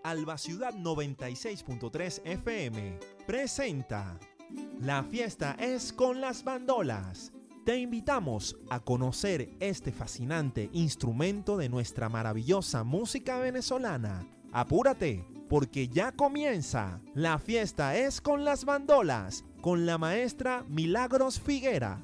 Alba Ciudad 96.3 FM presenta La fiesta es con las bandolas. Te invitamos a conocer este fascinante instrumento de nuestra maravillosa música venezolana. Apúrate, porque ya comienza La fiesta es con las bandolas, con la maestra Milagros Figuera.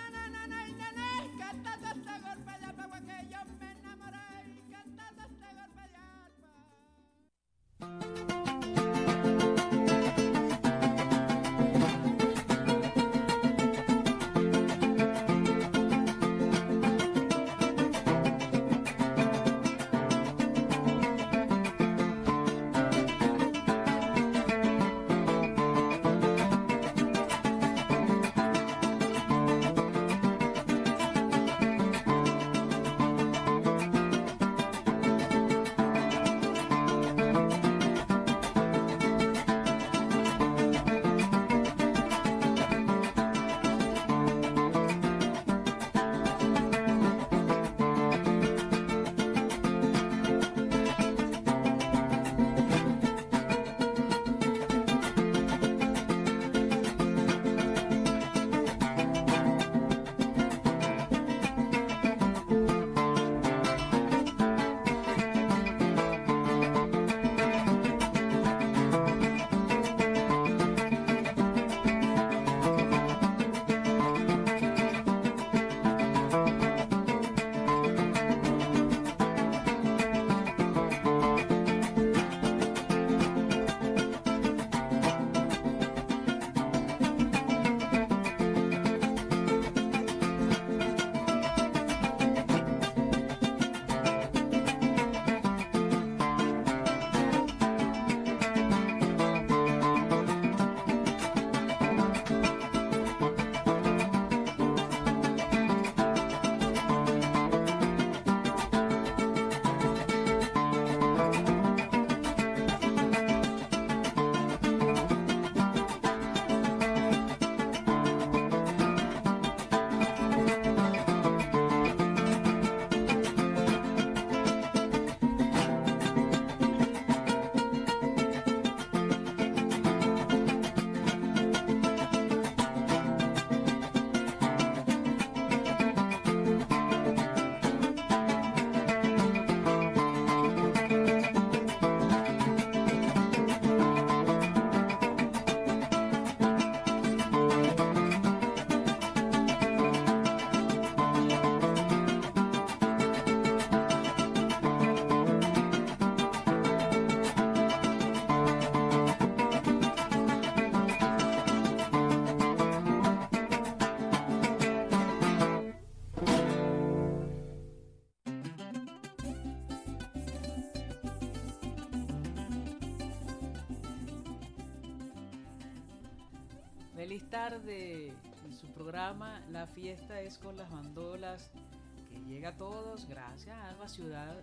Feliz tarde en su programa La fiesta es con las bandolas, que llega a todos gracias a Alba Ciudad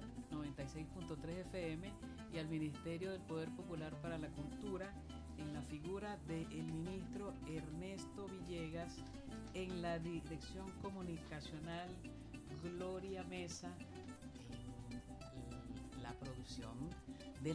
96.3 FM y al Ministerio del Poder Popular para la Cultura, en la figura del ministro Ernesto Villegas, en la dirección comunicacional Gloria Mesa, en la producción de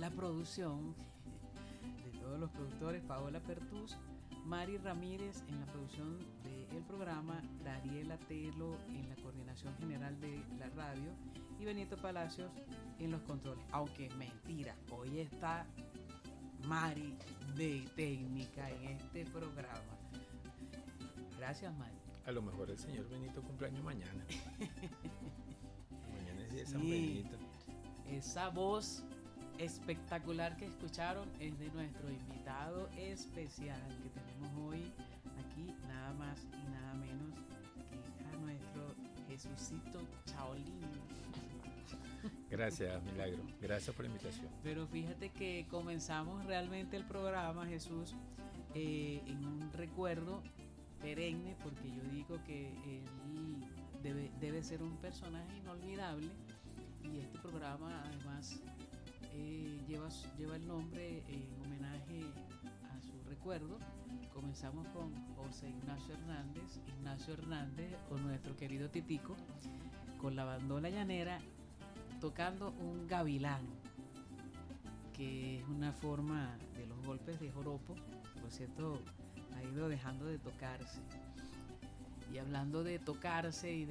todos los productores, Paola Pertús, Mari Ramírez en la producción del programa, Dariela Telo en la coordinación general de la radio y Benito Palacios en los controles. Aunque mentira, hoy está Mari de técnica en este programa. Gracias, Mari. A lo mejor el señor Benito cumpleaños mañana. Mañana es día de San Benito. Esa voz espectacular que escucharon es de nuestro invitado especial que tenemos hoy aquí, nada más y nada menos que a nuestro Jesucito Chaolín. Gracias, Milagro. Gracias por la invitación. Pero fíjate que comenzamos realmente el programa, Jesús, en un recuerdo perenne, porque yo digo que él debe ser un personaje inolvidable, y este programa además lleva el nombre en homenaje a su recuerdo. Comenzamos con José Ignacio Hernández o nuestro querido Titico, con la bandola llanera, tocando un gavilán que es una forma de los golpes de joropo. Por cierto, ha ido dejando de tocarse. Y hablando de tocarse y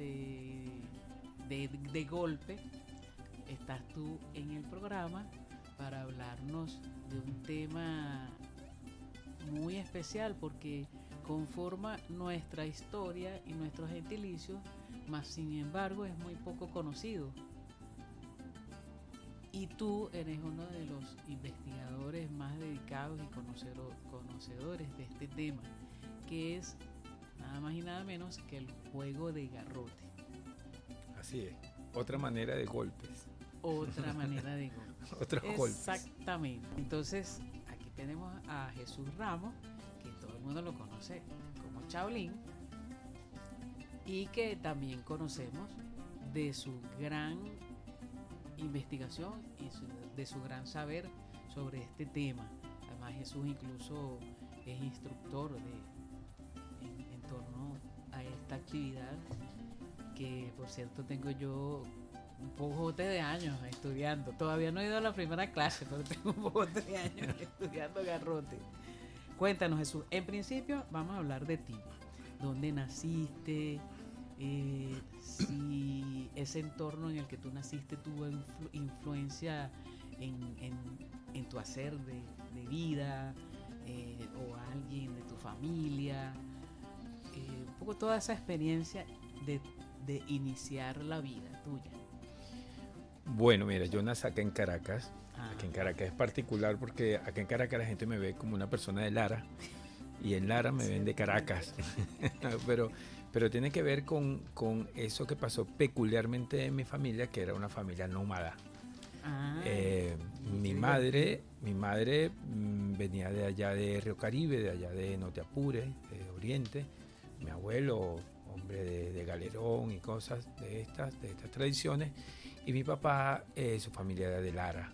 de golpe, estás tú en el programa para hablarnos de un tema muy especial porque conforma nuestra historia y nuestro gentilicio, mas sin embargo es muy poco conocido. Y tú eres uno de los investigadores más dedicados y conocedores de este tema, que es nada más y nada menos que el juego de garrote. Así es. Otra manera de golpes. Otra manera de golpes. Otros golpes. Exactamente. Entonces, aquí tenemos a Jesús Ramos, que todo el mundo lo conoce como Shaolin, y que también conocemos de su gran investigación y de su gran saber sobre este tema. Además, Jesús incluso es instructor en torno a esta actividad que, por cierto, tengo yo un pojote de años estudiando. Todavía no he ido a la primera clase, pero tengo un pojote de años estudiando garrote. Cuéntanos, Jesús. En principio vamos a hablar de ti. ¿Dónde naciste? Si ese entorno en el que tú naciste tuvo influencia en tu hacer de vida, o alguien de tu familia, un poco toda esa experiencia de iniciar la vida tuya. Bueno, mira, yo nací acá en Caracas. Aquí en Caracas es particular porque acá en Caracas la gente me ve como una persona de Lara y en Lara me ven de Caracas. pero tiene que ver con eso que pasó peculiarmente en mi familia, que era una familia nómada. Mi madre venía de allá de Río Caribe, de allá de No Te Apures, de Oriente. Mi abuelo, hombre de galerón y cosas de estas tradiciones. Y mi papá, su familia era de Lara.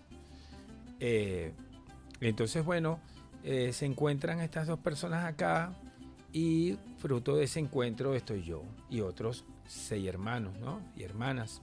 Entonces, bueno, se encuentran estas dos personas acá y fruto de ese encuentro estoy yo y otros 6 hermanos, ¿no? Y hermanas.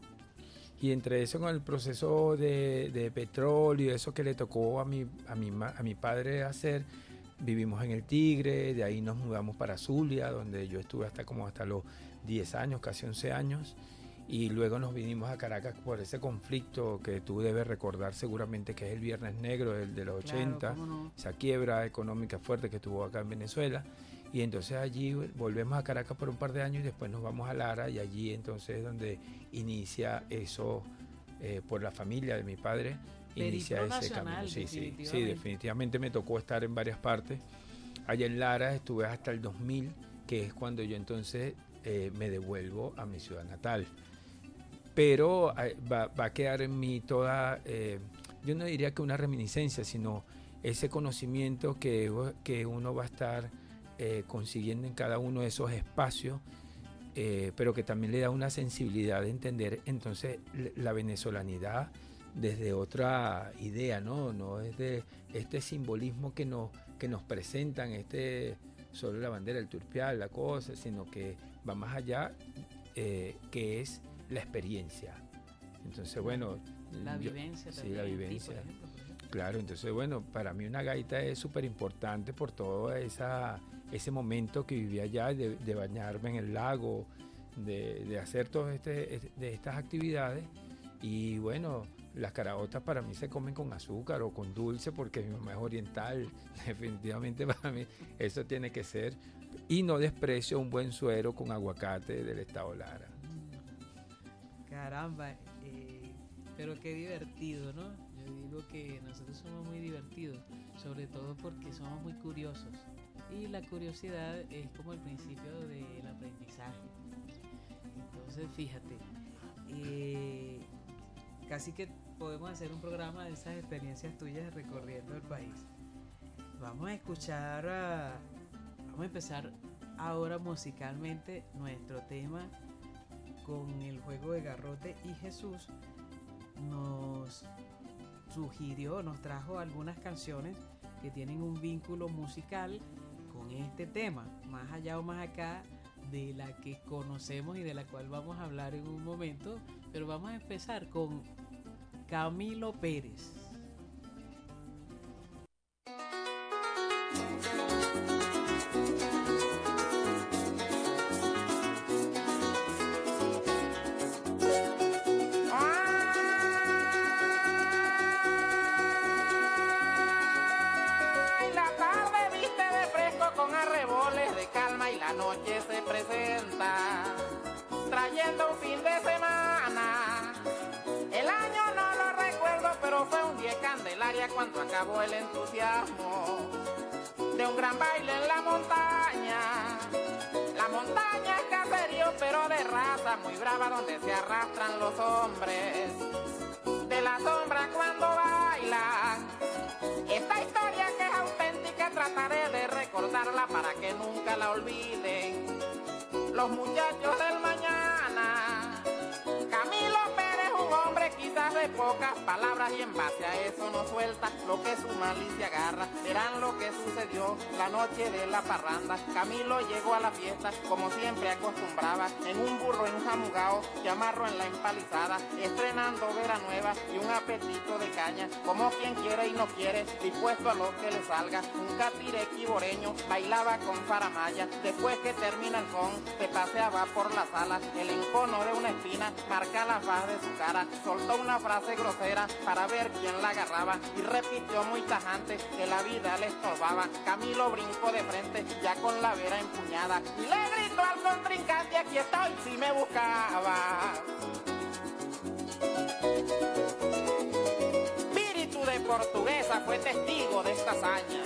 Y entre eso, con el proceso de petróleo, eso que le tocó a mi padre hacer, vivimos en el Tigre, de ahí nos mudamos para Zulia, donde yo estuve hasta los 10 años, casi 11 años. Y luego nos vinimos a Caracas por ese conflicto que tú debes recordar seguramente, que es el Viernes Negro, el de los 80, claro, no. Esa quiebra económica fuerte que tuvo acá en Venezuela. Y entonces allí volvemos a Caracas por un par de años y después nos vamos a Lara, y allí entonces es donde inicia eso, por la familia de mi padre, inicia ese camino. Sí, definitivamente me tocó estar en varias partes. Allá en Lara estuve hasta el 2000, que es cuando yo entonces me devuelvo a mi ciudad natal. Pero va a quedar en mí toda, yo no diría que una reminiscencia, sino ese conocimiento que uno va a estar consiguiendo en cada uno de esos espacios, pero que también le da una sensibilidad de entender entonces la venezolanidad desde otra idea, no desde este simbolismo que nos presentan, solo la bandera, el turpial, la cosa, sino que va más allá, que es la experiencia. Entonces, bueno, la vivencia también. Sí, la vivencia. Por ejemplo. Claro, entonces, bueno, para mí una gaita es súper importante por todo ese momento que viví allá, de bañarme en el lago, de hacer todas de estas actividades. Y bueno, las caraotas para mí se comen con azúcar o con dulce, porque mi mamá es oriental. Definitivamente para mí eso tiene que ser. Y no desprecio un buen suero con aguacate del estado Lara. Caramba, pero qué divertido, ¿no? Yo digo que nosotros somos muy divertidos, sobre todo porque somos muy curiosos. Y la curiosidad es como el principio del aprendizaje. Entonces, fíjate, casi que podemos hacer un programa de esas experiencias tuyas recorriendo el país. Vamos a empezar ahora musicalmente nuestro tema con el juego de garrote, y Jesús nos trajo algunas canciones que tienen un vínculo musical con este tema, más allá o más acá de la que conocemos y de la cual vamos a hablar en un momento, pero vamos a empezar con Camilo Pérez. La noche se presenta trayendo un fin de semana. El año no lo recuerdo, pero fue un día Candelaria cuando acabó el entusiasmo de un gran baile en la montaña. La montaña es caserío, pero de raza muy brava, donde se arrastran los hombres de la sombra cuando bailan. Esta historia que es auténtica trataré de recordarla para que nunca la olviden los muchachos del mañana. Camilo Pérez, un hombre quizás de pocas palabras, y en base a eso no suelta lo que su malicia agarra. Verán lo que sucedió la noche de la parranda. Camilo llegó a la fiesta como siempre acostumbraba, en un burro enjamugao que amarró en la empalizada, estrenando vera nueva y un apetito de caña, como quien quiere y no quiere, dispuesto a lo que le salga. Un catire quiboreño bailaba con faramaya, después que termina el son se paseaba por la sala. El encono de una espina marca la faz de su cara, soltó una frase grosera para ver quién la agarraba y repitió muy tajante que la vida le estorbaba. Camilo brincó de frente ya con la vera empuñada y le gritó al contrincante: aquí estoy si me buscaba. Espíritu de Portuguesa fue testigo de esta hazaña.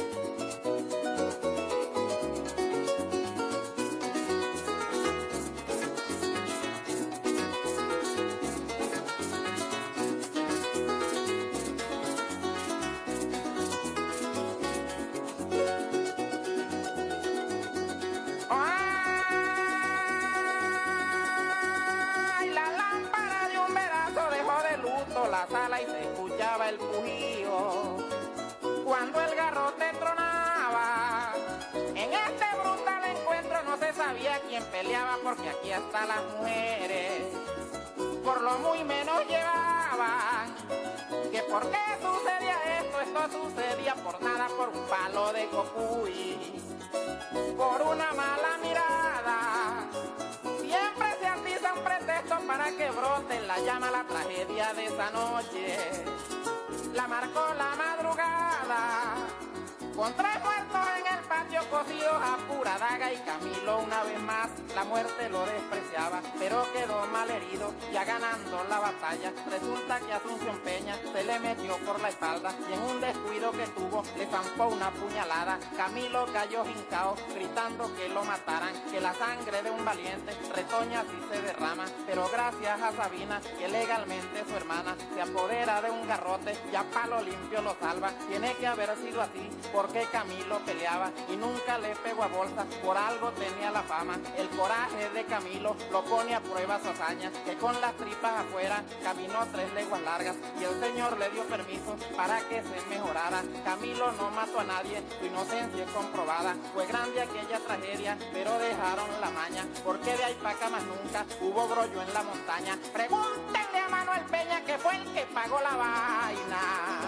La sala y se escuchaba el pujío cuando el garrote tronaba. En este brutal encuentro no se sabía quién peleaba, porque aquí hasta las mujeres por lo muy menos llevaban. ¿Que por qué sucedía esto? Esto sucedía por nada, por un palo de cocuy, por una mala mirada. Siempre se atiza un pretexto para que brote en la llama. La tragedia de esa noche la marcó la madrugada, con 3 muertos en el patio cocidos a pura daga. Y Camilo una vez más la muerte lo despreciaba, pero quedó mal herido ya ganando la batalla. Resulta que Asunción Peña se le metió por la espalda y en un descuido que tuvo le zampó una puñalada. Camilo cayó hincao gritando que lo mataran, que la sangre de un valiente retoña así se derrama. Pero gracias a Sabina, que legalmente su hermana, se apodera de un garrote y a palo limpio lo salva. Tiene que haber sido así porque Camilo peleaba y nunca le pegó a bolsa, por algo tenía la fama. El coraje de Camilo lo pone a prueba su hazaña, que con las tripas afuera caminó 3 leguas largas y el Señor le dio permiso para que se mejorara. Camilo no mató a nadie, su inocencia es comprobada. Fue grande aquella tragedia, pero dejaron la maña, porque de ahí para acá más nunca hubo brollo en la montaña. Pregúntenle a Manuel Peña, que fue el que pagó la vaina.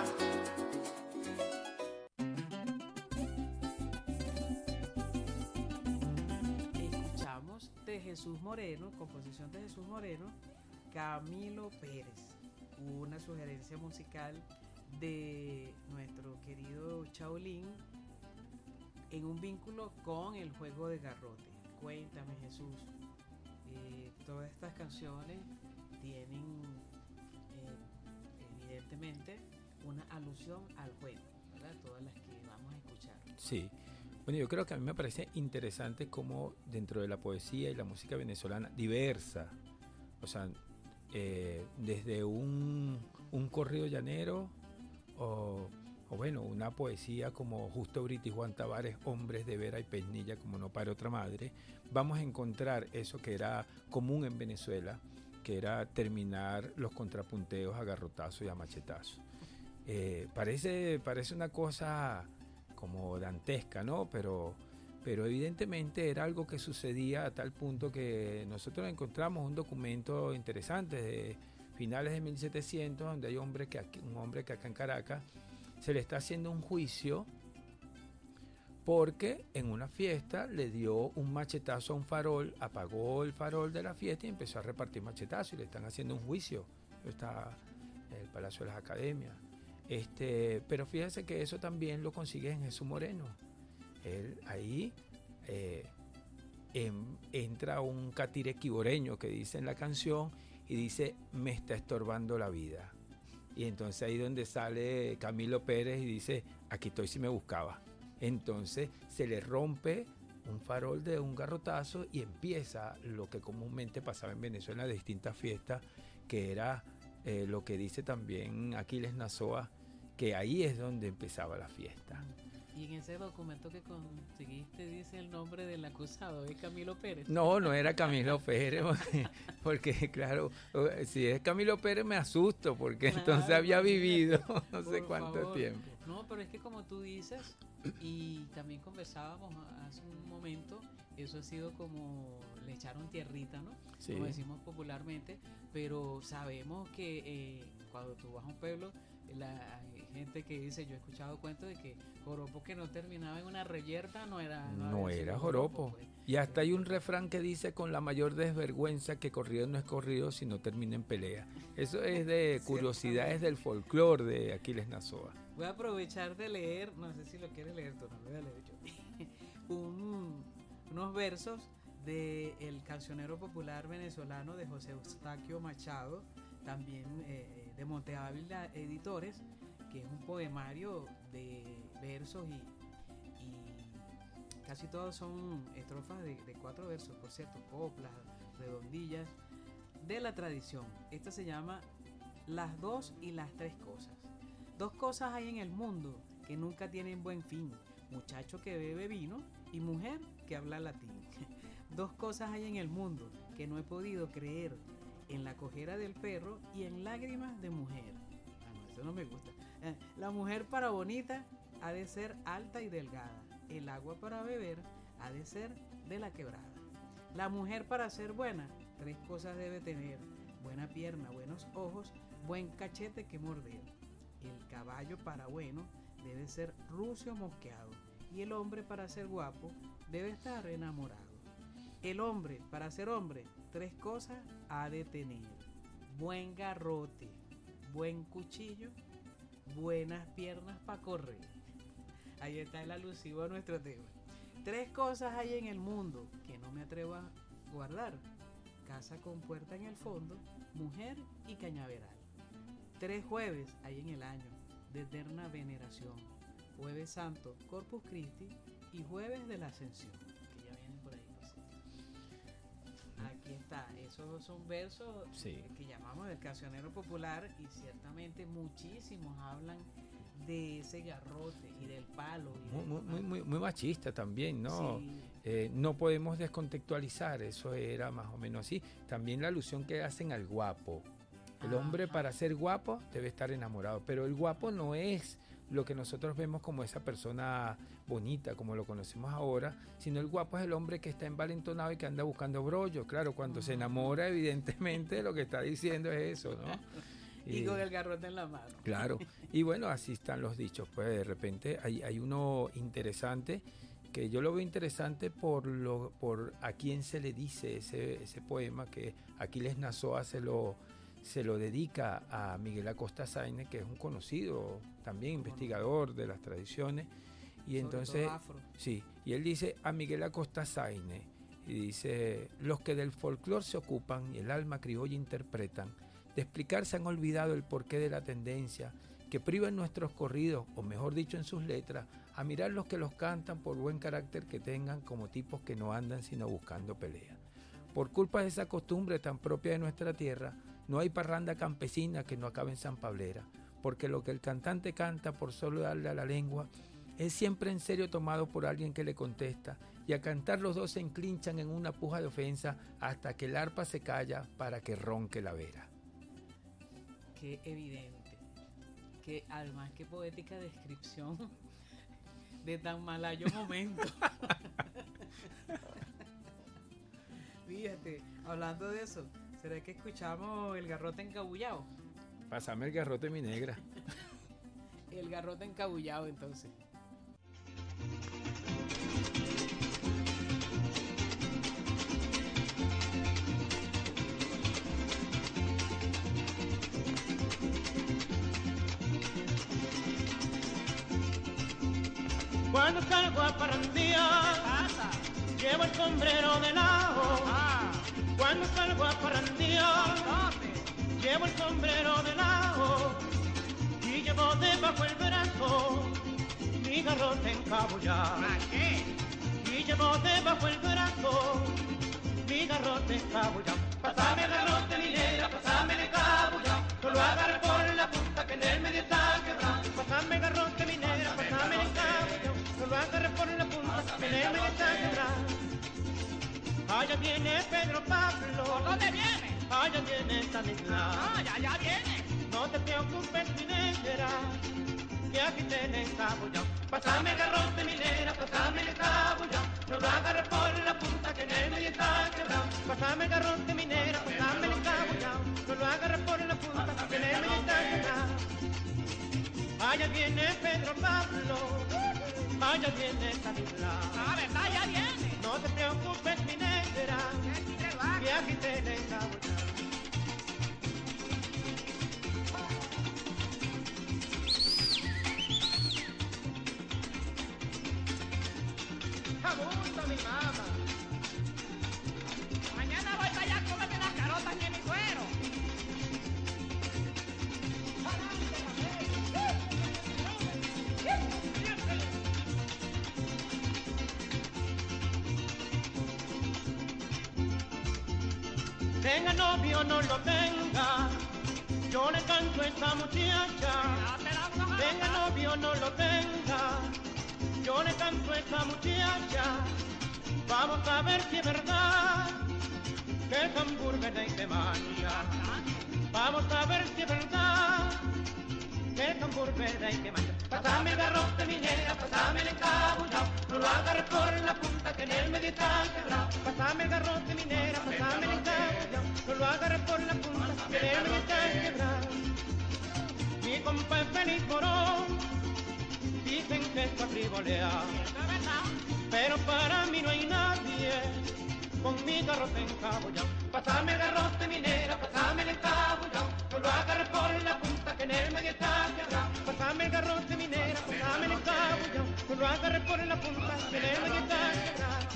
De Jesús Moreno, composición de Jesús Moreno, Camilo Pérez, una sugerencia musical de nuestro querido Chaolín en un vínculo con el juego de garrote. Cuéntame, Jesús, todas estas canciones tienen evidentemente una alusión al juego, ¿verdad? Todas las que vamos a escuchar. Sí. Bueno, yo creo que a mí me parece interesante cómo dentro de la poesía y la música venezolana diversa, o sea, desde un corrido llanero o bueno, una poesía como Justo Brito y Juan Tavares, Hombres de Vera y Peinilla, como no para otra madre, vamos a encontrar eso que era común en Venezuela, que era terminar los contrapunteos a garrotazo y a machetazo. Parece una cosa como dantesca, ¿no? Pero evidentemente era algo que sucedía a tal punto que nosotros encontramos un documento interesante de finales de 1700, donde hay un hombre que acá en Caracas se le está haciendo un juicio porque en una fiesta le dio un machetazo a un farol, apagó el farol de la fiesta y empezó a repartir machetazos y le están haciendo un juicio. Está en el Palacio de las Academias. Pero fíjese que eso también lo consigue en Jesús Moreno. Él ahí entra un catire quiboreño que dice en la canción y dice, me está estorbando la vida. Y entonces ahí donde sale Camilo Pérez y dice, aquí estoy si me buscaba. Entonces se le rompe un farol de un garrotazo y empieza lo que comúnmente pasaba en Venezuela en distintas fiestas, que era lo que dice también Aquiles Nazoa, que ahí es donde empezaba la fiesta. Y en ese documento que conseguiste dice el nombre del acusado, ¿es Camilo Pérez? No, no era Camilo Pérez, porque claro, si es Camilo Pérez me asusto, porque claro, entonces había vivido no sé cuánto tiempo. No, pero es que como tú dices, y también conversábamos hace un momento, eso ha sido como le echaron tierrita, ¿no? Sí. Como decimos popularmente, pero sabemos que cuando tú vas a un pueblo, la gente que dice, yo he escuchado cuentos de que joropo que no terminaba en una reyerta no era joropo. Pues. Y hasta hay un refrán que dice, con la mayor desvergüenza, que corrido no es corrido si no termina en pelea. Eso es de curiosidades del folclore de Aquiles Nazoa. Voy a aprovechar de leer, no sé si lo quieres leer tú, no lo voy a leer yo, unos versos del cancionero popular venezolano de José Eustaquio Machado, también de Monte Ávila Editores, que es un poemario de versos y casi todos son estrofas de 4 versos, por cierto, coplas, redondillas, de la tradición. Esta se llama Las 2 y las 3 cosas. 2 cosas hay en el mundo que nunca tienen buen fin: muchacho que bebe vino y mujer que habla latín. 2 cosas hay en el mundo que no he podido creer: en la cojera del perro y en lágrimas de mujer. No, eso no me gusta. La mujer para bonita ha de ser alta y delgada. El agua para beber ha de ser de la quebrada. La mujer para ser buena, 3 cosas debe tener: buena pierna, buenos ojos, buen cachete que morder. El caballo para bueno debe ser rucio mosqueado. Y el hombre para ser guapo debe estar enamorado. El hombre para ser hombre, 3 cosas ha de tener: buen garrote, buen cuchillo, buenas piernas para correr. Ahí está el alusivo a nuestro tema. 3 cosas hay en el mundo que no me atrevo a guardar: casa con puerta en el fondo, mujer y cañaveral. 3 jueves hay en el año de eterna veneración: Jueves Santo, Corpus Christi, y Jueves de la Ascensión, que ya vienen por ahí. Aquí está, esos son versos que llamamos del cancionero popular, y ciertamente muchísimos hablan de ese garrote y del palo. Y muy machista también, ¿no? Sí. No podemos descontextualizar, eso era más o menos así. También la alusión que hacen al guapo. El hombre para ser guapo debe estar enamorado, pero el guapo no es lo que nosotros vemos como esa persona bonita, como lo conocemos ahora, sino el guapo es el hombre que está envalentonado y que anda buscando brollo. Claro, cuando se enamora, evidentemente lo que está diciendo es eso, ¿no? Y con el garrote en la mano. Claro, y bueno, así están los dichos. Pues de repente hay uno interesante, que yo lo veo interesante por a quién se le dice ese poema, que Aquiles Nazoa se lo dedica a Miguel Acosta Sáenz, que es un conocido también investigador de las tradiciones, y entonces sí, y él dice a Miguel Acosta Sáenz, y dice: los que del folclore se ocupan y el alma criolla interpretan, de explicar se han olvidado el porqué de la tendencia que priva en nuestros corridos, o mejor dicho en sus letras, a mirar los que los cantan por buen carácter que tengan, como tipos que no andan sino buscando pelea. Por culpa de esa costumbre tan propia de nuestra tierra, no hay parranda campesina que no acabe en San Pablera, porque lo que el cantante canta por solo darle a la lengua es siempre en serio tomado por alguien que le contesta, y a cantar los dos se enclinchan en una puja de ofensa hasta que el arpa se calla para que ronque la vera. Qué evidente, que además qué poética descripción de tan malayo momento. Fíjate, hablando de eso, ¿será que escuchamos el garrote encabullado? Pásame el garrote, mi negra. El garrote encabullado, entonces. Cuando salgo a parrandear, llevo el sombrero de lado. Cuando salgo a parrandear, llevo el sombrero de lado. Y llevo debajo el brazo mi garrote encabullado. Y llevo debajo el brazo mi garrote encabullado. Pásame el garrote, mi negra, pásame el encabullado. No lo agarre por la punta que en el medio está quebrado. Pásame el garrote, mi negra, pásame el encabullado. No lo agarre por la punta que en el medio está quebrado. Allá viene Pedro Pablo. ¿Por dónde viene? Allá viene Stanislao. Ya viene. No te preocupes, mi negra, que aquí tenés encabullado. Pásame el garrote, mi negra, pásame el encabullado. No lo agarre por la punta que en el medio está quebrado. Pásame el garrote, mi negra, pásame el encabullado. No lo agarre por la punta que en el medio está quebrado. Allá viene Pedro Pablo, allá viene Stanislao. ¿Verdad? Ya viene. No te preocupes, mi negra, que aquí tenés encabullado. Agusto, mi mamá. Mañana voy para allá a comerme las carotas de mi suero. Tenga novio o no lo tenga, yo le canto a esta muchacha. Tenga novio o no lo tenga, yo le canto a esta muchacha. Vamos a ver si es verdad que el tambor viene de maña. Vamos a ver si es verdad que el tambor viene de maña. Pásame el garrote, mi negra, pásame el encabullado. No lo agarre por la punta que en el medio está quebrado. Pásame el garrote, mi negra, pásame el encabullado. No lo agarre por la punta que en el medio está quebrado. Mi compa es Félix Morón, dicen que está frivoleado, pero para mí no hay nadie con mi garrote encabullado. Pásame el garrote, mi negra, pásame el encabullado. No lo agarre por la punta que en el medio está quebrado. Pásame el garrote, mi negra, pásame el encabullado. No lo agarre por la punta que en el medio está quebrado.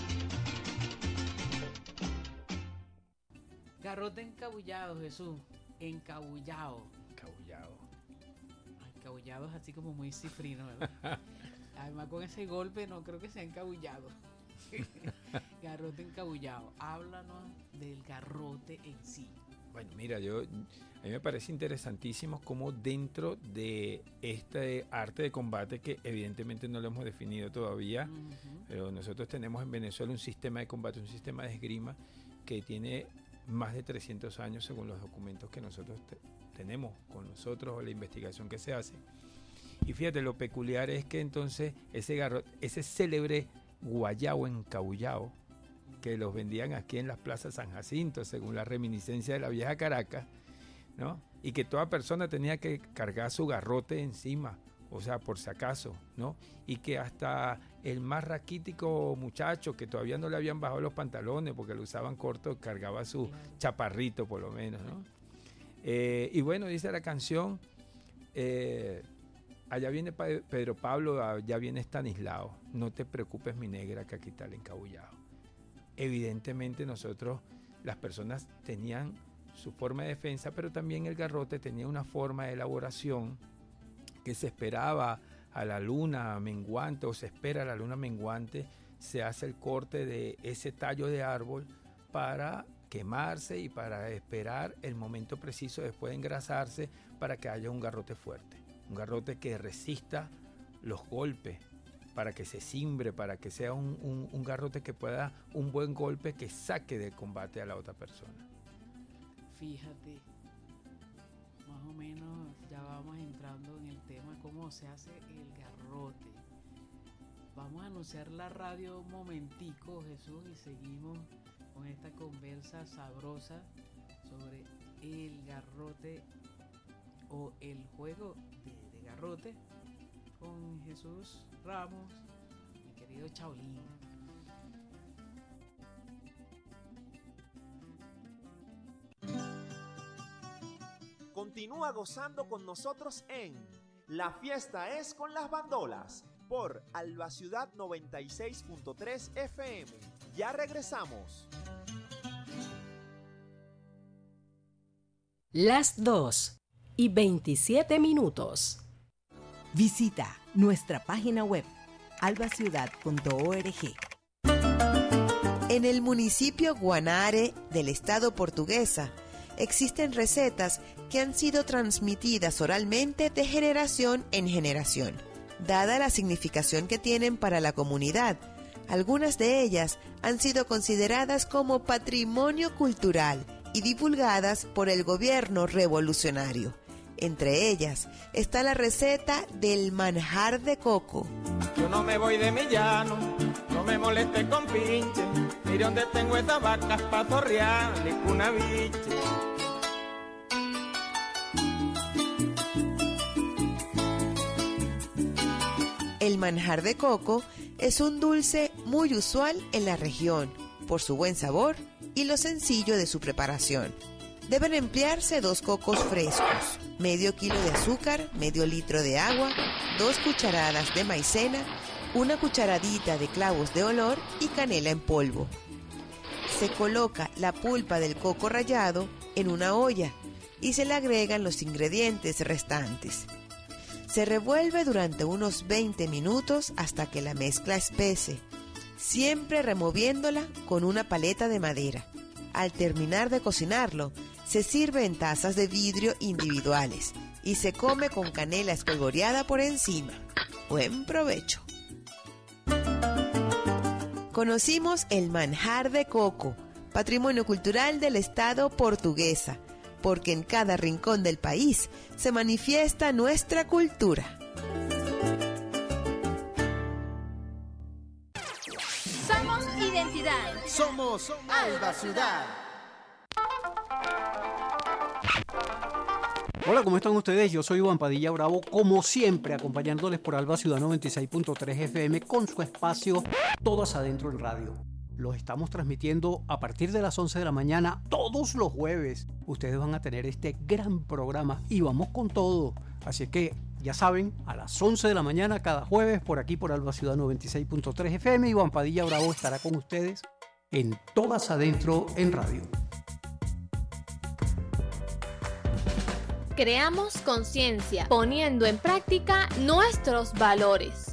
Garrote encabullado, Jesús. Encabullado. Encabullado es así como muy cifrino, ¿verdad? Además con ese golpe no creo que sea encabullado. Garrote encabullado. Háblanos del garrote en sí. Bueno, mira, a mí me parece interesantísimo cómo dentro de este arte de combate, que evidentemente no lo hemos definido todavía, pero nosotros tenemos en Venezuela un sistema de combate, un sistema de esgrima que tiene más de 300 años según los documentos que nosotros tenemos con nosotros o la investigación que se hace. Y fíjate, lo peculiar es que entonces ese célebre guayabo encabullado, que los vendían aquí en las plazas San Jacinto, según la reminiscencia de la vieja Caracas, ¿no? Y que toda persona tenía que cargar su garrote encima, o sea, por si acaso, ¿no? Y que hasta el más raquítico muchacho, que todavía no le habían bajado los pantalones porque lo usaban corto, cargaba su chaparrito por lo menos, ¿no? Y bueno, dice la canción, allá viene Pedro Pablo, allá viene Stanislao, no te preocupes mi negra que aquí está el encabullado. Evidentemente nosotros, las personas tenían su forma de defensa, pero también el garrote tenía una forma de elaboración que se esperaba a la luna menguante, o se espera a la luna menguante, se hace el corte de ese tallo de árbol para quemarse y para esperar el momento preciso después de engrasarse para que haya un garrote fuerte, un garrote que resista los golpes, para que se cimbre, para que sea un garrote que pueda, un buen golpe que saque del combate a la otra persona. Fíjate, más o menos ya vamos entrando en el tema cómo se hace el garrote. Vamos a anunciar la radio un momentico, Jesús, y seguimos con esta conversa sabrosa sobre el garrote o el juego de garrote con Jesús Ramos, mi querido Chaolín. Continúa gozando con nosotros en La Fiesta es con las Bandolas, por Alba Ciudad 96.3 FM. Ya regresamos. Las 2:27. Visita nuestra página web albaciudad.org. En el municipio Guanare del estado Portuguesa existen recetas que han sido transmitidas oralmente de generación en generación. Dada la significación que tienen para la comunidad, algunas de ellas han sido consideradas como patrimonio cultural y divulgadas por el gobierno revolucionario. Entre ellas está la receta del manjar de coco. Yo no me voy de mi llano, no me moleste con pinche. Mire donde tengo estas vacas pa' zorrearle una biche. El manjar de coco es un dulce muy usual en la región, por su buen sabor y lo sencillo de su preparación. Deben emplearse 2 cocos frescos, medio kilo de azúcar, medio litro de agua, 2 cucharadas de maicena, 1 cucharadita de clavos de olor y canela en polvo. Se coloca la pulpa del coco rallado en una olla y se le agregan los ingredientes restantes. Se revuelve durante unos 20 minutos hasta que la mezcla espese, siempre removiéndola con una paleta de madera. Al terminar de cocinarlo, se sirve en tazas de vidrio individuales y se come con canela espolvoreada por encima. ¡Buen provecho! Conocimos el manjar de coco, patrimonio cultural del estado Portuguesa, porque en cada rincón del país se manifiesta nuestra cultura. Somos identidad. Somos Alba Ciudad. Hola, ¿cómo están ustedes? Yo soy Juan Padilla Bravo, como siempre, acompañándoles por Alba Ciudad 96.3 FM con su espacio Todas Adentro en Radio. Los estamos transmitiendo a partir de las 11 de la mañana todos los jueves. Ustedes van a tener este gran programa y vamos con todo. Así que ya saben, a las 11 de la mañana cada jueves por aquí por Alba Ciudad 96.3 FM y Juan Padilla Bravo estará con ustedes en Todas Adentro en Radio. Creamos conciencia, poniendo en práctica nuestros valores.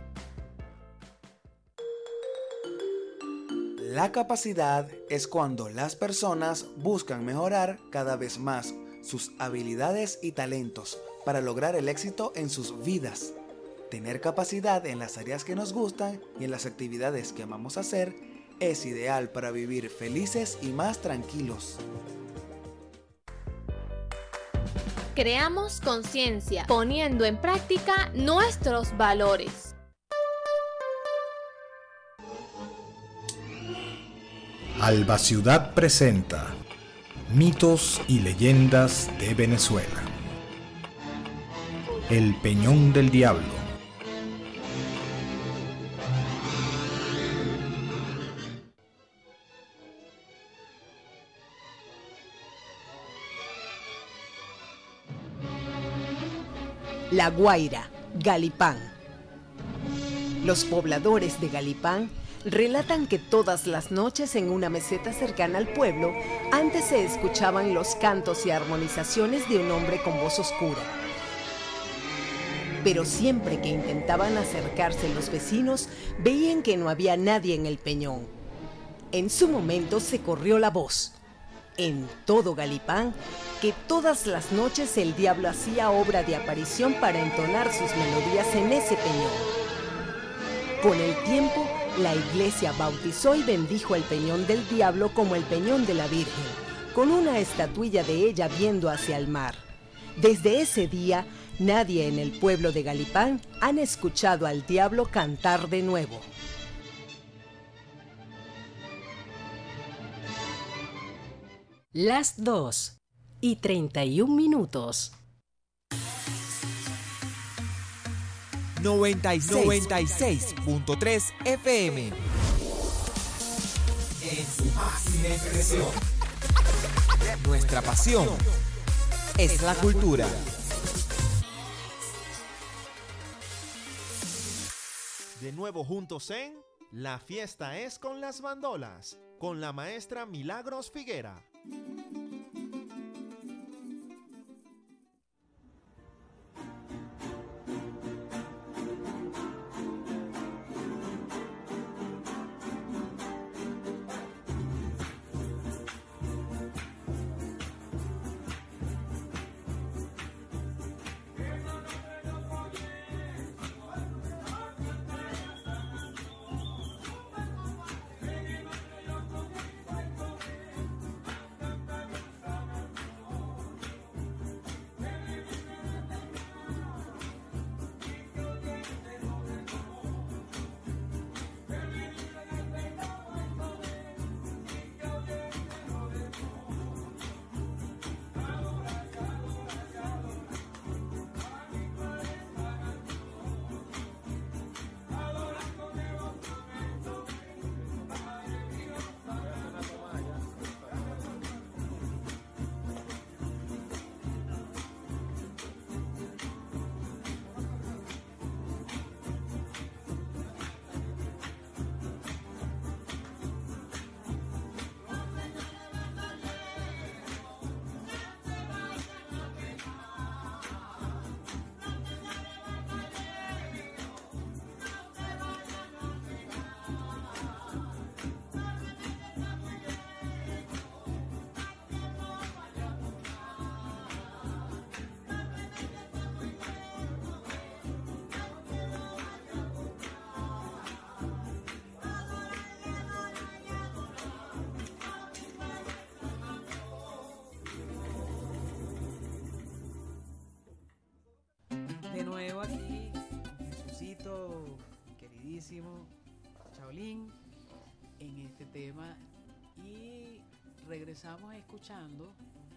La capacidad es cuando las personas buscan mejorar cada vez más sus habilidades y talentos para lograr el éxito en sus vidas. Tener capacidad en las áreas que nos gustan y en las actividades que amamos hacer es ideal para vivir felices y más tranquilos. Creamos conciencia, poniendo en práctica nuestros valores. Alba Ciudad presenta Mitos y leyendas de Venezuela. El Peñón del Diablo. La Guaira, Galipán. Los pobladores de Galipán relatan que todas las noches en una meseta cercana al pueblo, antes se escuchaban los cantos y armonizaciones de un hombre con voz oscura. Pero siempre que intentaban acercarse los vecinos, veían que no había nadie en el peñón. En su momento se corrió la voz, en todo Galipán, que todas las noches el diablo hacía obra de aparición para entonar sus melodías en ese peñón. Con el tiempo, la iglesia bautizó y bendijo el Peñón del Diablo como el Peñón de la Virgen, con una estatuilla de ella viendo hacia el mar. Desde ese día, nadie en el pueblo de Galipán han escuchado al diablo cantar de nuevo. Las 2:31. 96.3 FM. En su máxima expresión. Nuestra pasión es la cultura. De nuevo juntos en La Fiesta es con las Bandolas, con la maestra Milagros Figuera. De nuevo aquí, Jesucito, queridísimo Shaolin, en este tema, y regresamos escuchando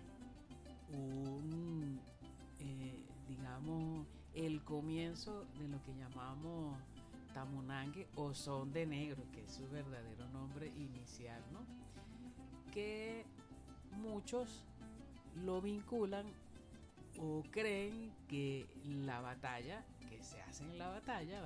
digamos, el comienzo de lo que llamamos tamunangue o son de negro, que es su verdadero nombre inicial, ¿no? Que muchos lo vinculan o creen que la batalla, que se hace en la batalla,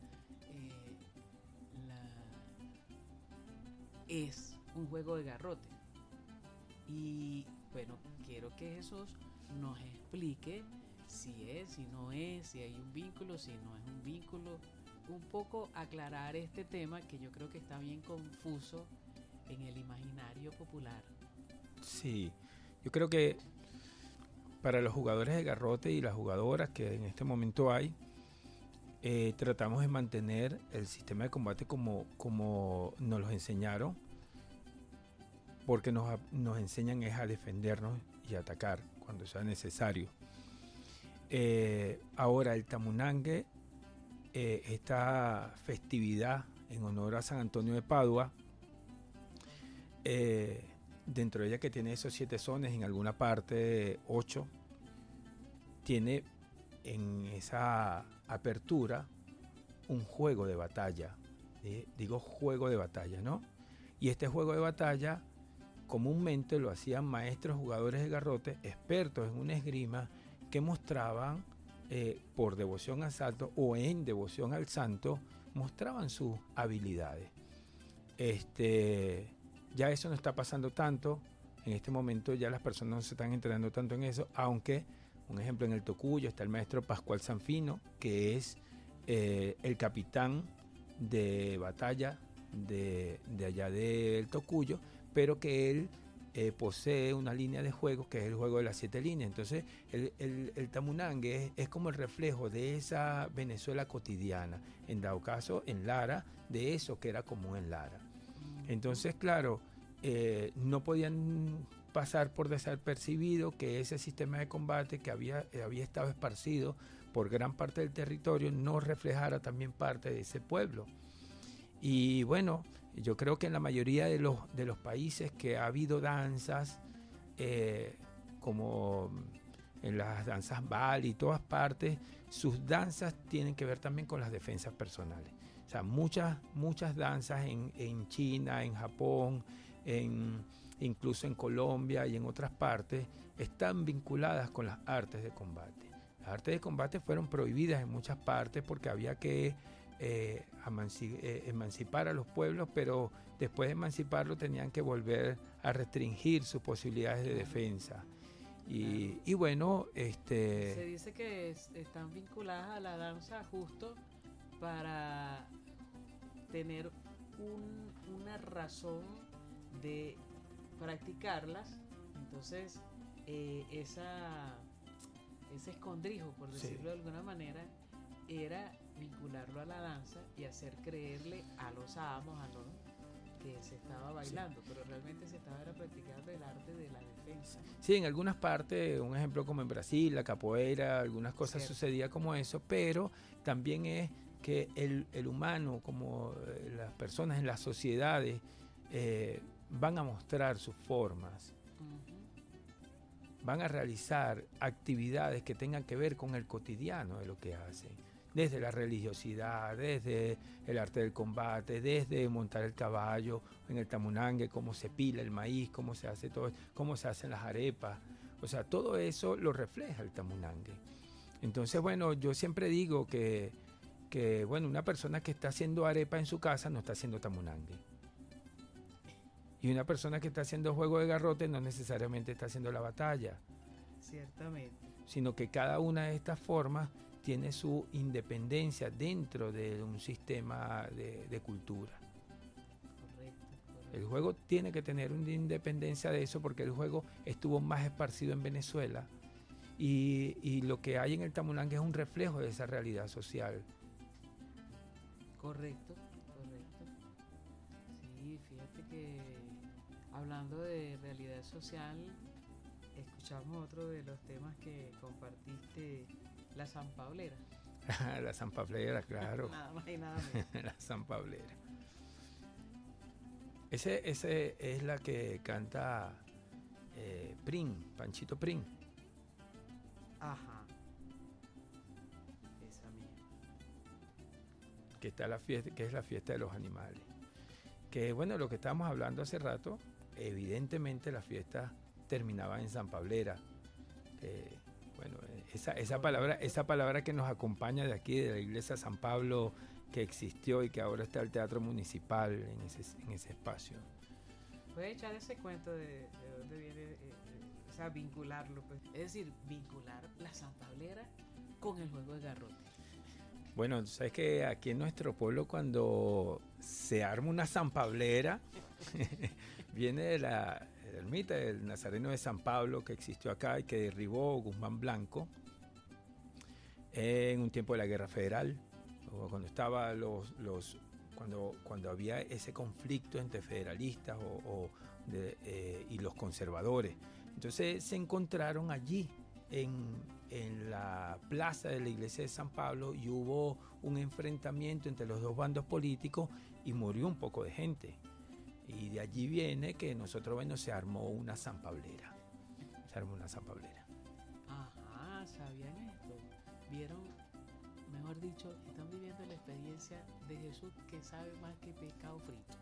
es un juego de garrote. Y bueno, quiero que Jesús nos explique si es, si no es, si hay un vínculo, si no es un vínculo, un poco aclarar este tema que yo creo que está bien confuso en el imaginario popular. Sí, yo creo que para los jugadores de garrote y las jugadoras que en este momento hay, tratamos de mantener el sistema de combate como nos los enseñaron, porque nos enseñan es a defendernos y a atacar cuando sea necesario. Ahora el tamunangue, esta festividad en honor a San Antonio de Padua, dentro de ella, que tiene esos 7 sones, en alguna parte 8, tiene en esa apertura un juego de batalla. Digo juego de batalla, ¿no? Y este juego de batalla comúnmente lo hacían maestros jugadores de garrote, expertos en una esgrima, que mostraban por devoción al santo o en devoción al santo, mostraban sus habilidades. Ya eso no está pasando tanto. En este momento ya las personas no se están entrenando tanto en eso, aunque, un ejemplo, en el Tocuyo está el maestro Pascual Sanfino, que es el capitán de batalla de allá del Tocuyo, pero que él posee una línea de juego que es el juego de las 7 líneas. Entonces el tamunangue es como el reflejo de esa Venezuela cotidiana, en dado caso en Lara, de eso que era común en Lara. Entonces, claro, no podían pasar por desapercibido que ese sistema de combate que había estado esparcido por gran parte del territorio no reflejara también parte de ese pueblo. Y bueno, yo creo que en la mayoría de los países que ha habido danzas, como en las danzas Bali y todas partes, sus danzas tienen que ver también con las defensas personales. O sea, muchas danzas en China, en Japón, incluso en Colombia y en otras partes, están vinculadas con las artes de combate. Las artes de combate fueron prohibidas en muchas partes porque había que emancipar a los pueblos, pero después de emanciparlo tenían que volver a restringir sus posibilidades de defensa. Y bueno, se dice que están vinculadas a la danza justo para tener una razón de practicarlas. Entonces ese escondrijo, por decirlo de alguna manera, era vincularlo a la danza y hacer creerle a los amos, que se estaba bailando, pero realmente se estaba practicando el arte de la defensa. Sí, en algunas partes, un ejemplo como en Brasil, la capoeira, algunas cosas sucedía como eso, pero también es que el humano, como las personas en las sociedades, van a mostrar sus formas, van a realizar actividades que tengan que ver con el cotidiano de lo que hacen. Desde la religiosidad, desde el arte del combate, desde montar el caballo en el tamunangue, cómo se pila el maíz, cómo se hace todo, cómo se hacen las arepas. O sea, todo eso lo refleja el tamunangue. Entonces, bueno, yo siempre digo que bueno, una persona que está haciendo arepa en su casa no está haciendo tamunangue. Y una persona que está haciendo juego de garrote no necesariamente está haciendo la batalla. Ciertamente. Sino que cada una de estas formas tiene su independencia dentro de un sistema de cultura. Correcto. El juego tiene que tener una independencia de eso porque el juego estuvo más esparcido en Venezuela y lo que hay en el tamunangue es un reflejo de esa realidad social. Correcto. Sí, fíjate que hablando de realidad social, escuchamos otro de los temas que compartiste, la Zampablera. La Zampablera, claro. Nada más y nada menos. La Zampablera. Ese es la que canta Panchito Prim. Ajá. Esa misma. Que está la fiesta, que es la fiesta de los animales. Que bueno, lo que estábamos hablando hace rato, evidentemente la fiesta terminaba en Zampablera. Bueno, esa palabra que nos acompaña de aquí, de la iglesia San Pablo, que existió y que ahora está el Teatro Municipal en ese espacio. Puedes echar ese cuento de dónde viene, o sea, vincularlo, pues. Es decir, vincular la Zampablera con el juego de garrote. Bueno, sabes que aquí en nuestro pueblo, cuando se arma una Zampablera, viene de la ermita del Nazareno de San Pablo que existió acá y que derribó Guzmán Blanco en un tiempo de la Guerra Federal, cuando estaba cuando había ese conflicto entre federalistas y los conservadores. Entonces se encontraron allí en la plaza de la iglesia de San Pablo y hubo un enfrentamiento entre los dos bandos políticos y murió un poco de gente. Y de allí viene que nosotros, bueno, se armó una Zampablera. Ajá, ¿sabían esto? ¿Vieron? Mejor dicho, están viviendo la experiencia de Jesús que sabe más que pescado frito.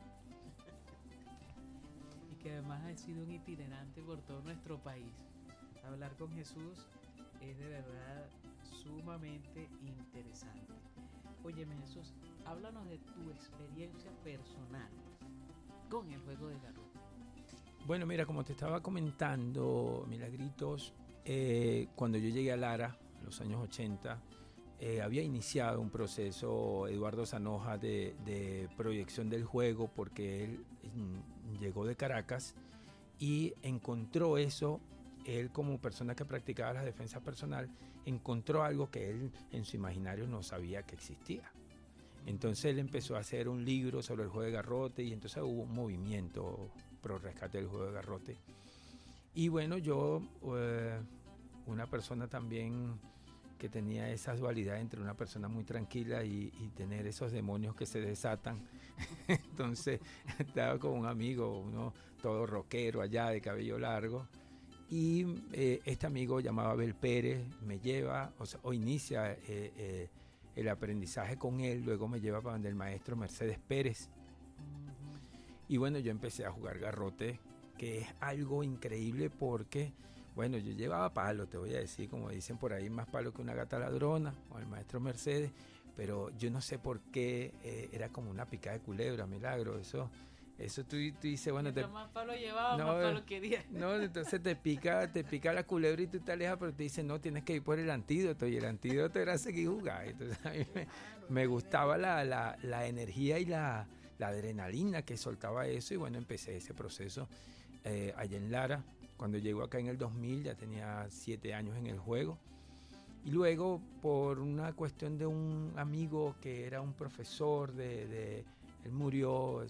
Y que además ha sido un itinerante por todo nuestro país. Hablar con Jesús es de verdad sumamente interesante. Óyeme, Jesús, háblanos de tu experiencia personal con el juego de garrote. Bueno, mira, como te estaba comentando, Milagritos, cuando yo llegué a Lara, en los años 80, había iniciado un proceso, Eduardo Zanoja, de proyección del juego, porque él llegó de Caracas y encontró eso. Él, como persona que practicaba la defensa personal, encontró algo que él en su imaginario no sabía que existía. Entonces él empezó a hacer un libro sobre el juego de garrote y entonces hubo un movimiento pro rescate del juego de garrote. Y bueno, yo, una persona también que tenía esa dualidad entre una persona muy tranquila y tener esos demonios que se desatan. Entonces estaba con un amigo, uno todo rockero allá de cabello largo. Y este amigo llamado Abel Pérez me lleva, o inicia el aprendizaje con él, luego me lleva para donde el maestro Mercedes Pérez. Y bueno, yo empecé a jugar garrote, que es algo increíble porque, bueno, yo llevaba palo, te voy a decir, como dicen por ahí, más palo que una gata ladrona, con el maestro Mercedes, pero yo no sé por qué era como una picada de culebra, Milagro, eso tú dices, bueno, más Pablo llevaba, más Pablo quería. No, entonces te pica la culebra y tú te alejas, pero te dicen, no, tienes que ir por el antídoto, y el antídoto era seguir jugando. Entonces a mí me gustaba la energía y la adrenalina que soltaba eso, y bueno, empecé ese proceso allá en Lara. Cuando llegó acá en el 2000 ya tenía 7 años en el juego, y luego por una cuestión de un amigo que era un profesor él murió,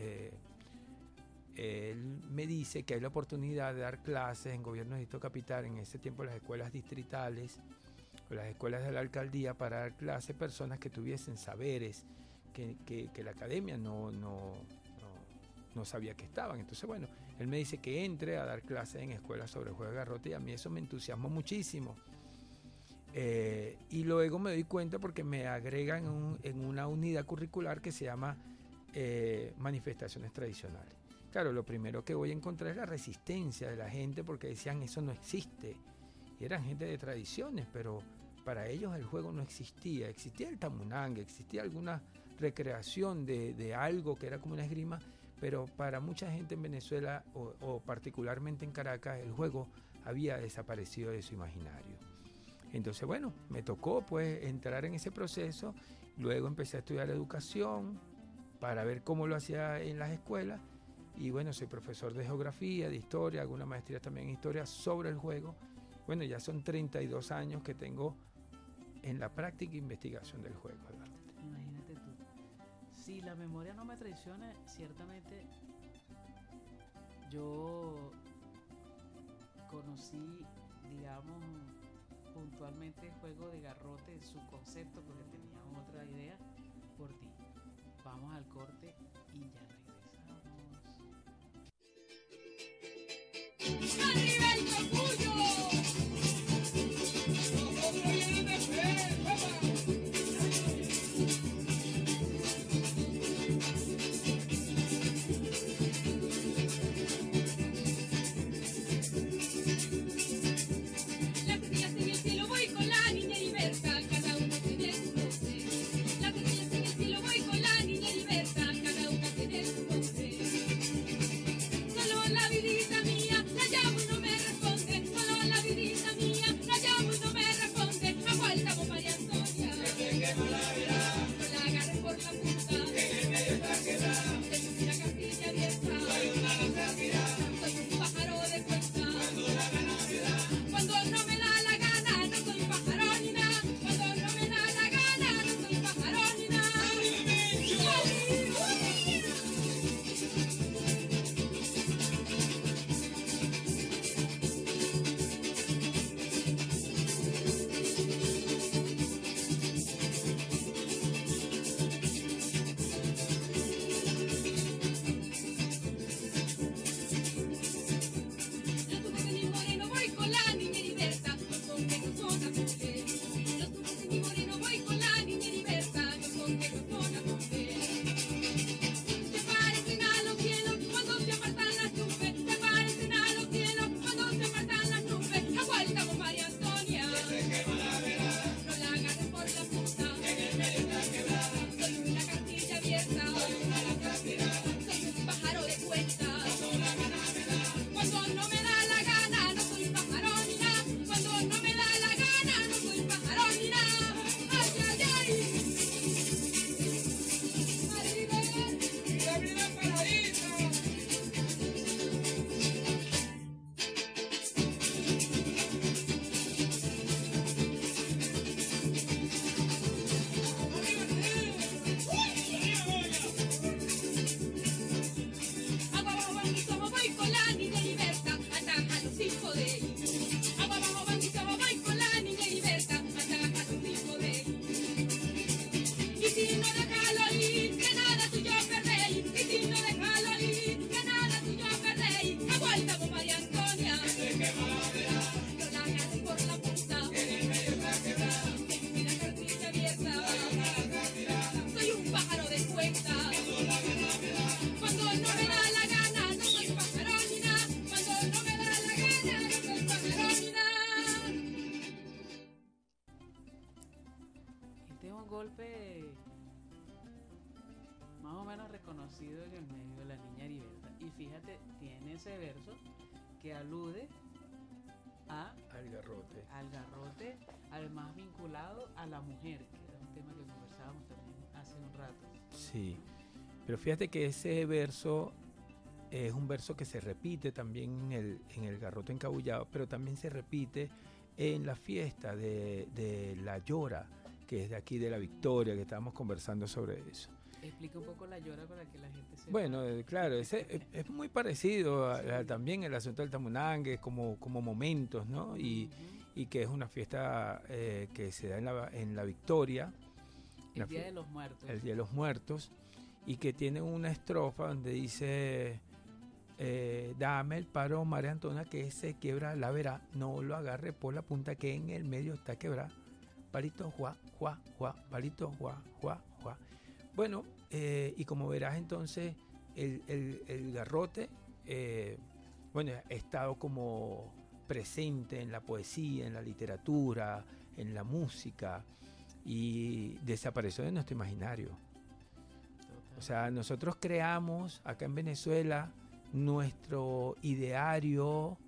él me dice que hay la oportunidad de dar clases en Gobierno de Distrito Capital, en ese tiempo las escuelas distritales o las escuelas de la alcaldía, para dar clases a personas que tuviesen saberes que la academia no sabía que estaban. Entonces, bueno, él me dice que entre a dar clases en escuelas sobre el juego de garrote, y a mí eso me entusiasmó muchísimo. Y luego me doy cuenta porque me agregan en una unidad curricular que se llama manifestaciones tradicionales. Claro, lo primero que voy a encontrar es la resistencia de la gente, porque decían, eso no existe. Y eran gente de tradiciones, pero para ellos el juego no existía. Existía el tamunanga, existía alguna recreación de algo que era como una esgrima, pero para mucha gente en Venezuela o particularmente en Caracas, el juego había desaparecido de su imaginario. Entonces, bueno, me tocó pues entrar en ese proceso. Luego empecé a estudiar educación para ver cómo lo hacía en las escuelas, y bueno, soy profesor de geografía, de historia, hago una maestría también en historia sobre el juego. Bueno, ya son 32 años que tengo en la práctica e investigación del juego. Imagínate tú, si la memoria no me traiciona, ciertamente yo conocí, digamos, puntualmente el juego de garrote, su concepto, porque tenía otra idea, por ti. Vamos al corte y ya regresamos. ¡Arriba el capullo! ¡Nosotros vienen de fe! Las estrellas en el cielo, voy con la niña libertad, cada uno tiene su nombre. Las estrellas en el cielo, voy con la niña libertad, cada uno tiene su un golpe más o menos reconocido en el medio de la niña Heriberta. Y fíjate, tiene ese verso que alude al garrote, además vinculado a la mujer, que era un tema que conversábamos también hace un rato. Sí, pero fíjate que ese verso es un verso que se repite también en el garrote encabullado, pero también se repite en la fiesta de La Llora, que es de aquí de La Victoria, que estábamos conversando sobre eso. Explica un poco La Llora para que la gente sepa. Bueno, claro, es muy parecido también el asunto del Tamunangue, como momentos, ¿no? Y que es una fiesta que se da en la Victoria. El Día de los Muertos. El Día de los Muertos, y que tiene una estrofa donde dice... dame el paro, María Antona, que se quiebra la verá, no lo agarre por la punta que en el medio está quebrada. Palito, juá, juá, juá, palito, juá, juá, juá. Bueno, y como verás entonces, el garrote, ha estado como presente en la poesía, en la literatura, en la música, y desapareció de nuestro imaginario. O sea, nosotros creamos acá en Venezuela nuestro ideario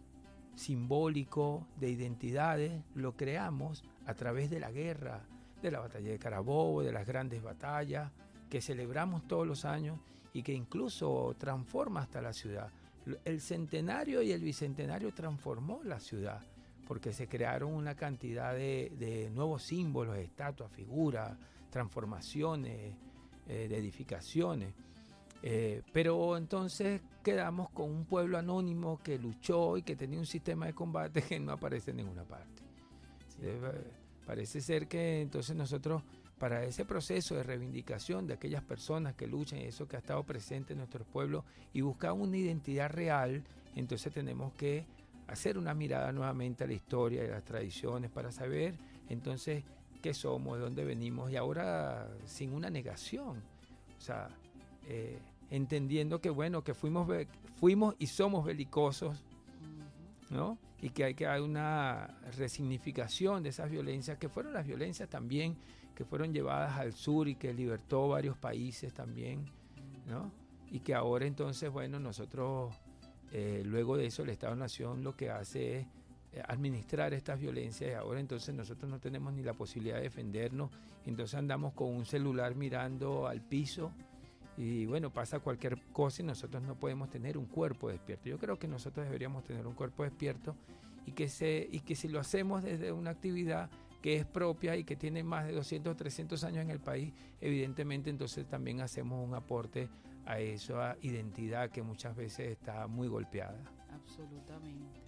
simbólico de identidades, lo creamos a través de la guerra, de la batalla de Carabobo, de las grandes batallas que celebramos todos los años y que incluso transforma hasta la ciudad. El centenario y el bicentenario transformó la ciudad porque se crearon una cantidad de nuevos símbolos, estatuas, figuras, transformaciones, de edificaciones. Pero entonces quedamos con un pueblo anónimo que luchó y que tenía un sistema de combate que no aparece en ninguna parte. Sí. Parece ser que entonces nosotros, para ese proceso de reivindicación de aquellas personas que luchan y eso que ha estado presente en nuestro pueblo y buscar una identidad real, entonces tenemos que hacer una mirada nuevamente a la historia y a las tradiciones para saber entonces qué somos, de dónde venimos, y ahora sin una negación. O sea, entendiendo que bueno, que fuimos y somos belicosos, ¿no? Y que hay que haber una resignificación de esas violencias, que fueron las violencias también que fueron llevadas al sur y que libertó varios países también, ¿no? Y que ahora entonces, bueno, nosotros, luego de eso, el Estado-Nación lo que hace es administrar estas violencias, y ahora entonces nosotros no tenemos ni la posibilidad de defendernos, entonces andamos con un celular mirando al piso, y bueno, pasa cualquier cosa y nosotros no podemos tener un cuerpo despierto. Yo creo que nosotros deberíamos tener un cuerpo despierto y que si lo hacemos desde una actividad que es propia y que tiene más de 200 o 300 años en el país, evidentemente entonces también hacemos un aporte a esa identidad que muchas veces está muy golpeada. Absolutamente.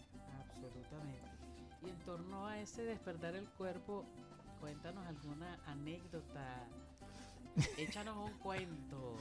Y en torno a ese despertar el cuerpo, cuéntanos alguna anécdota. Échanos un cuento.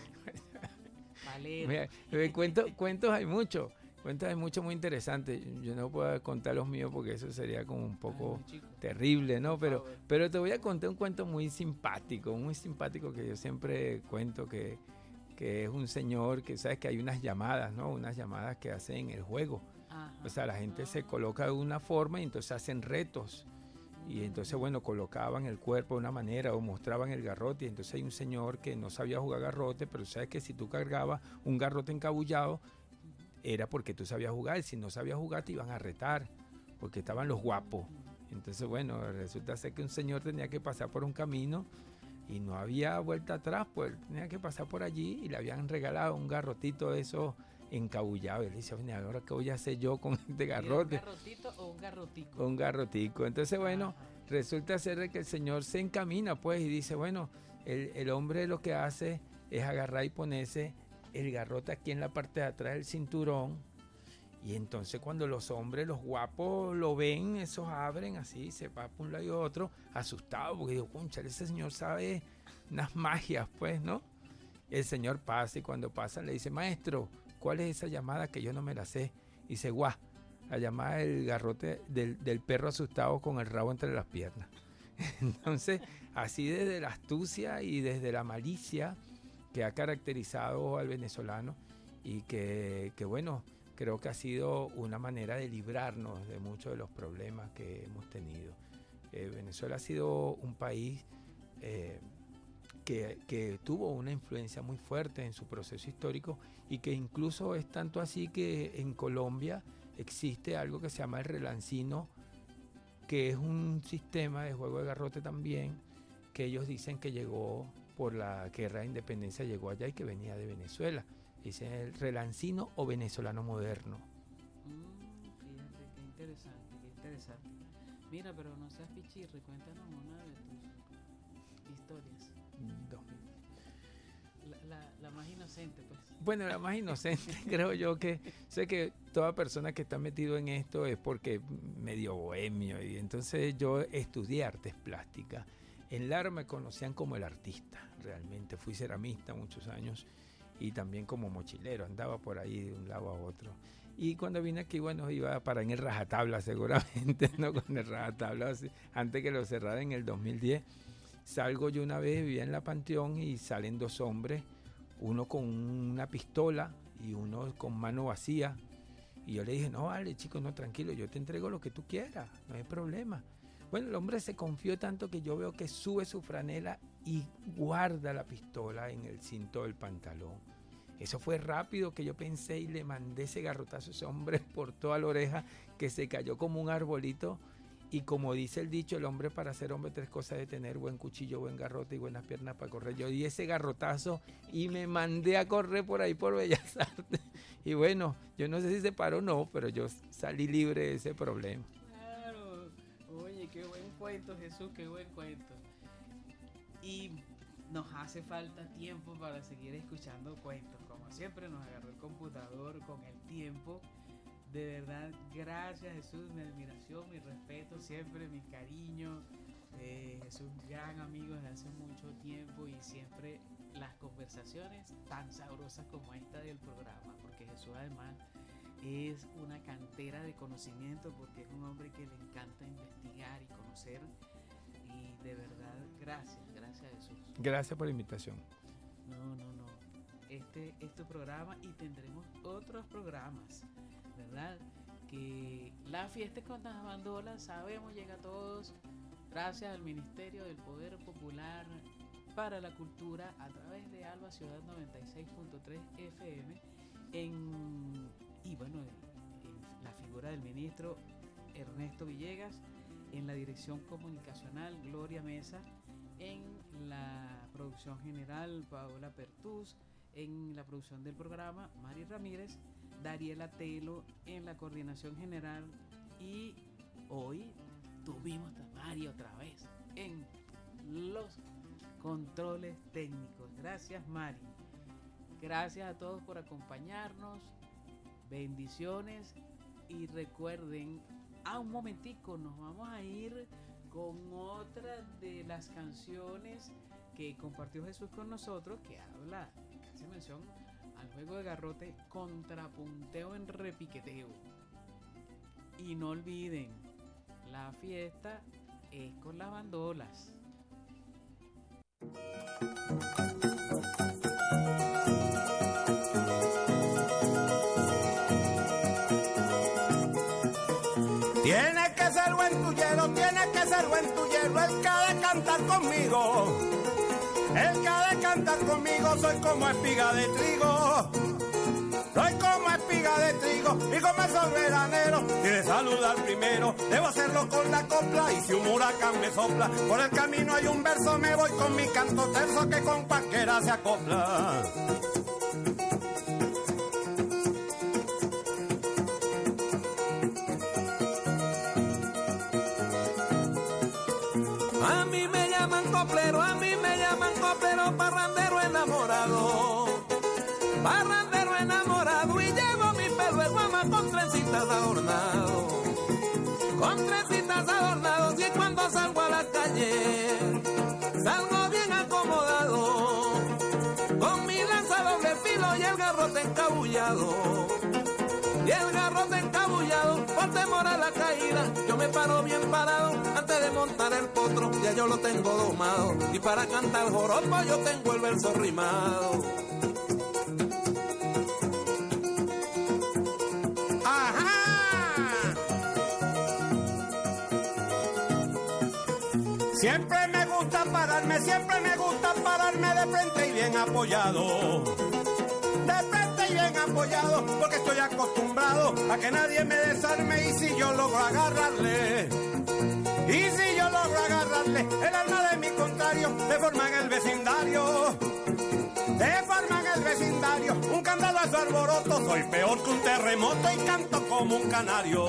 Cuentos hay muchos. Cuentos hay mucho muy interesantes. Yo no puedo contar los míos porque eso sería como un poco terrible, ¿no? Pero te voy a contar un cuento muy simpático que yo siempre cuento, que es un señor que sabes que hay unas llamadas, ¿no? Unas llamadas que hacen el juego. Ajá. O sea, la gente se coloca de una forma y entonces hacen retos. Y entonces, bueno, colocaban el cuerpo de una manera o mostraban el garrote. Y entonces hay un señor que no sabía jugar garrote, pero sabes que si tú cargabas un garrote encabullado, era porque tú sabías jugar. Y si no sabías jugar, te iban a retar, porque estaban los guapos. Entonces, bueno, resulta ser que un señor tenía que pasar por un camino y no había vuelta atrás, pues tenía que pasar por allí y le habían regalado un garrotito de esos encabullado. Y él dice, ahora qué voy a hacer yo con este garrote. ¿Un garrotito o un garrotico? Un garrotico. Entonces, bueno, resulta ser que el señor se encamina, pues, y dice, bueno, el hombre lo que hace es agarrar y ponerse el garrote aquí en la parte de atrás del cinturón. Y entonces cuando los hombres, los guapos, lo ven, esos abren así, se va por un lado y otro, asustados, porque digo, concha, ese señor sabe unas magias, pues, ¿no? El señor pasa y cuando pasa le dice, maestro, ¿cuál es esa llamada que yo no me la sé? Y dice, guau, la llamada del garrote del perro asustado con el rabo entre las piernas. Entonces, así desde la astucia y desde la malicia que ha caracterizado al venezolano y que bueno, creo que ha sido una manera de librarnos de muchos de los problemas que hemos tenido. Venezuela ha sido un país que tuvo una influencia muy fuerte en su proceso histórico y que incluso es tanto así que en Colombia existe algo que se llama el relancino, que es un sistema de juego de garrote también, que ellos dicen que llegó por la guerra de independencia, llegó allá y que venía de Venezuela. Dicen el relancino o venezolano moderno. Fíjate, qué interesante, qué interesante. Mira, pero no seas pichirre, cuéntanos una de tus historias. La más inocente, pues. Bueno, la más inocente, creo yo que sé que toda persona que está metido en esto es porque medio bohemio, y entonces yo estudié artes plásticas. En Lara me conocían como el artista, realmente. Fui ceramista muchos años y también como mochilero, andaba por ahí de un lado a otro. Y cuando vine aquí, bueno, iba a parar en el rajatabla seguramente, ¿no? Con el rajatabla, antes que lo cerrara en el 2010. Salgo yo una vez, vivía en la Panteón y salen dos hombres, uno con una pistola y uno con mano vacía. Y yo le dije, no, vale, chico, no, tranquilo, yo te entrego lo que tú quieras, no hay problema. Bueno, el hombre se confió tanto que yo veo que sube su franela y guarda la pistola en el cinto del pantalón. Eso fue rápido que yo pensé y le mandé ese garrotazo a ese hombre por toda la oreja, que se cayó como un arbolito. Y como dice el dicho, el hombre para ser hombre tres cosas de tener: buen cuchillo, buen garrote y buenas piernas para correr. Yo di ese garrotazo y me mandé a correr por ahí por Bellas Artes. Y bueno, yo no sé si se paró o no, pero yo salí libre de ese problema. Claro. Oye, qué buen cuento, Jesús, qué buen cuento. Y nos hace falta tiempo para seguir escuchando cuentos. Como siempre nos agarró el computador con el tiempo. De verdad, gracias, Jesús, mi admiración, mi respeto, siempre mi cariño. Jesús, gran amigo desde hace mucho tiempo, y siempre las conversaciones tan sabrosas como esta del programa, porque Jesús además es una cantera de conocimiento, porque es un hombre que le encanta investigar y conocer. Y de verdad, gracias Jesús. Gracias por la invitación. No. Este es tu programa y tendremos otros programas, ¿verdad? Que la fiesta con las bandolas, sabemos, llega a todos gracias al Ministerio del Poder Popular para la Cultura a través de Alba Ciudad 96.3 FM y bueno, en la figura del ministro Ernesto Villegas, en la dirección comunicacional Gloria Mesa, en la producción general Paola Pertús, en la producción del programa Mari Ramírez, Dariela Telo en la coordinación general, y hoy tuvimos a Mari otra vez en los controles técnicos. Gracias, Mari. Gracias a todos por acompañarnos. Bendiciones, y recuerden, un momentico, nos vamos a ir con otra de las canciones que compartió Jesús con nosotros, que habla, hace mención al juego de garrote, contrapunteo en repiqueteo. Y no olviden, la fiesta es con las bandolas. Tienes que ser buen tuyero, tienes que ser buen tuyero, el que ha de cantar conmigo. El que ha de cantar conmigo, soy como espiga de trigo. Soy como espiga de trigo, y como esos veraneros, y de saludar primero, debo hacerlo con la copla, y si un huracán me sopla, por el camino hay un verso, me voy con mi canto terzo, que con cualquiera se acopla. A mí me llaman coplero, parrandero enamorado. Parrandero enamorado, y llevo mi pelo de guama con trencitas adornado. Con trencitas adornados, y cuando salgo a la calle salgo bien acomodado, con mi lanza doble filo y el garrote encabullado. Y el garrote encabullado, por temor a la caída, yo me paro bien parado antes de montar el potro, ya yo lo tengo domado. Y para cantar joropo yo tengo el verso rimado. Siempre me gusta pararme, siempre que me gusta pararme de frente y bien apoyado. De frente y bien apoyado, porque estoy acostumbrado a que nadie me desarme. Y si yo logro agarrarle, el alma de mi contrario, deforman el vecindario. Deforman el vecindario, un candelazo alboroto. Soy peor que un terremoto y canto como un canario.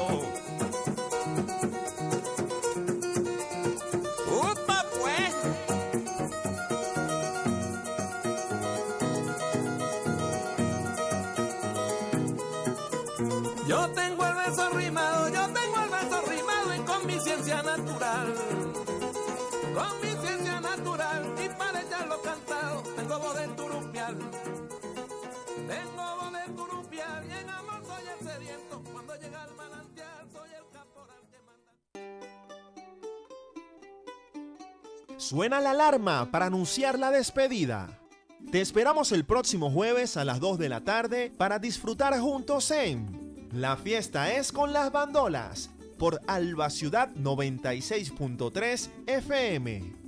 ¡Upa, pues! Yo tengo el verso rimado, y con mi ciencia natural. Con mi ciencia natural, y para echarlo cantado, tengo voz de turupial. Tengo voz de turupial, y en amor soy el sediento. Cuando llega al manantial, soy el caporal que manda. Suena la alarma para anunciar la despedida. Te esperamos el próximo jueves a las 2 de la tarde para disfrutar juntos en La Fiesta es con las Bandolas por Alba Ciudad 96.3 FM.